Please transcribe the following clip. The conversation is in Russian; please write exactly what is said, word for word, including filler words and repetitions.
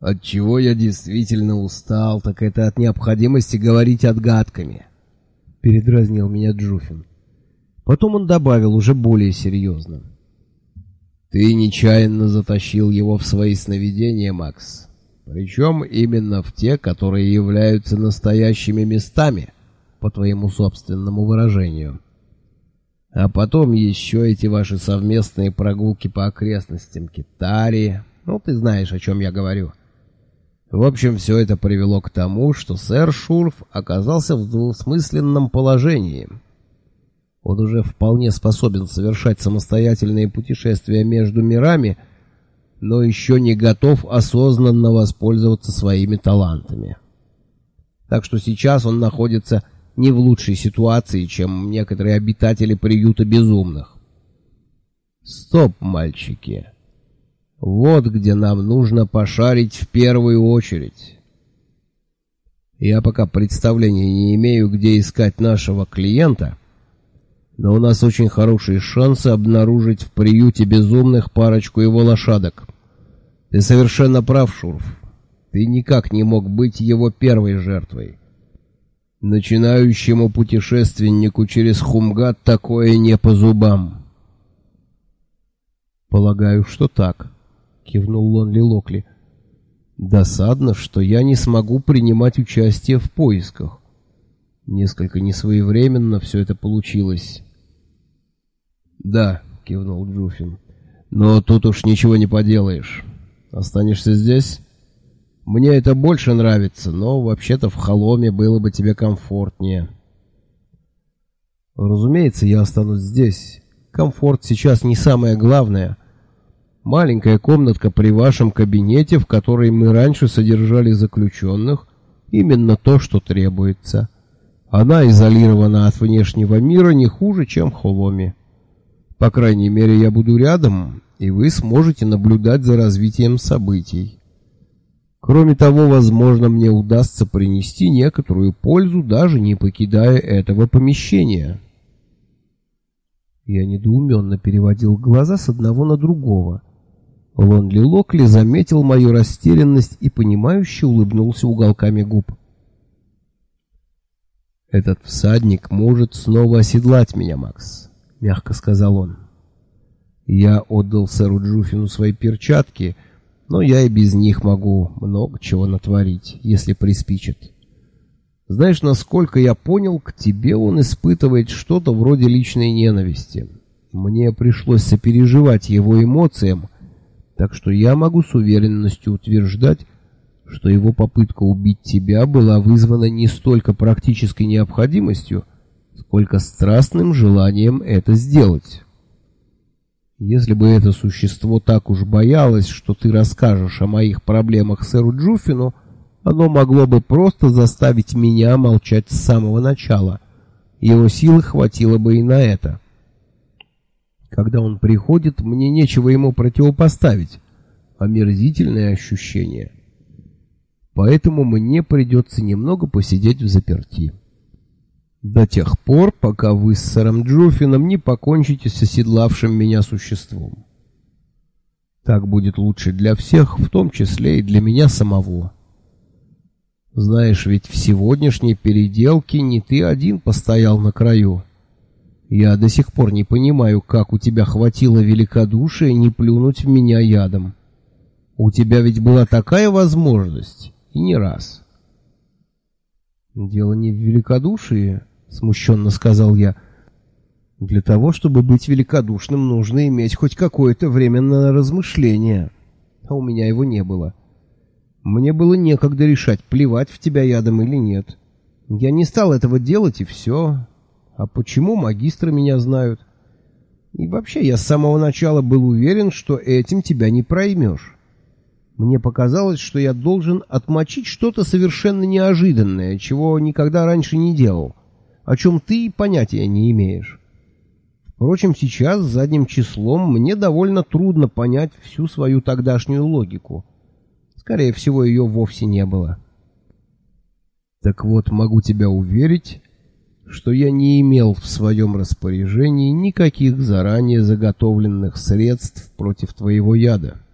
От чего я действительно устал, так это от необходимости говорить отгадками. Передразнил меня Джуфин. Потом он добавил уже более серьезно. Ты нечаянно затащил его в свои сновидения, Макс. Причем именно в те, которые являются настоящими местами, по твоему собственному выражению. А потом еще эти ваши совместные прогулки по окрестностям Китари. Ну, ты знаешь, о чем я говорю. В общем, все это привело к тому, что сэр Шурф оказался в двусмысленном положении. Он уже вполне способен совершать самостоятельные путешествия между мирами, но еще не готов осознанно воспользоваться своими талантами. Так что сейчас он находится не в лучшей ситуации, чем некоторые обитатели приюта безумных. Стоп, мальчики. Вот где нам нужно пошарить в первую очередь. Я пока представления не имею, где искать нашего клиента, но у нас очень хорошие шансы обнаружить в приюте безумных парочку его лошадок. Ты совершенно прав, Шурф. Ты никак не мог быть его первой жертвой. Начинающему путешественнику через Хумгат такое не по зубам. Полагаю, что так, кивнул Лонли Локли. Досадно, что я не смогу принимать участие в поисках. Несколько несвоевременно все это получилось. Да, кивнул Джуфин. Но тут уж ничего не поделаешь. Останешься здесь? Мне это больше нравится, но вообще-то в Холоме было бы тебе комфортнее. Разумеется, я останусь здесь. Комфорт сейчас не самое главное. Маленькая комнатка при вашем кабинете, в которой мы раньше содержали заключенных, именно то, что требуется. Она изолирована от внешнего мира не хуже, чем в Холоме. По крайней мере, я буду рядом, и вы сможете наблюдать за развитием событий. Кроме того, возможно, мне удастся принести некоторую пользу, даже не покидая этого помещения. Я недоуменно переводил глаза с одного на другого. Лонли Локли заметил мою растерянность и понимающе улыбнулся уголками губ. «Этот всадник может снова оседлать меня, Макс», — мягко сказал он. «Я отдал сэру Джуфину свои перчатки, но я и без них могу много чего натворить, если приспичит. Знаешь, насколько я понял, к тебе он испытывает что-то вроде личной ненависти. Мне пришлось сопереживать его эмоциям, так что я могу с уверенностью утверждать, что его попытка убить тебя была вызвана не столько практической необходимостью, сколько страстным желанием это сделать. Если бы это существо так уж боялось, что ты расскажешь о моих проблемах сэру Джуфину, оно могло бы просто заставить меня молчать с самого начала. Его силы хватило бы и на это. Когда он приходит, мне нечего ему противопоставить. Омерзительное ощущение. Поэтому мне придется немного посидеть взаперти. До тех пор, пока вы с сэром Джуфином не покончите с оседлавшим меня существом. Так будет лучше для всех, в том числе и для меня самого. Знаешь, ведь в сегодняшней переделке не ты один постоял на краю. Я до сих пор не понимаю, как у тебя хватило великодушия не плюнуть в меня ядом. У тебя ведь была такая возможность, и не раз. Дело не в великодушии, смущенно сказал я. Для того, чтобы быть великодушным, нужно иметь хоть какое-то время на размышление. А у меня его не было. Мне было некогда решать, плевать в тебя ядом или нет. Я не стал этого делать, и все. А почему магистры меня знают? И вообще, я с самого начала был уверен, что этим тебя не проймешь. Мне показалось, что я должен отмочить что-то совершенно неожиданное, чего никогда раньше не делал, о чем ты понятия не имеешь. Впрочем, сейчас задним числом мне довольно трудно понять всю свою тогдашнюю логику. Скорее всего, ее вовсе не было. Так вот, могу тебя уверить, что я не имел в своем распоряжении никаких заранее заготовленных средств против твоего яда.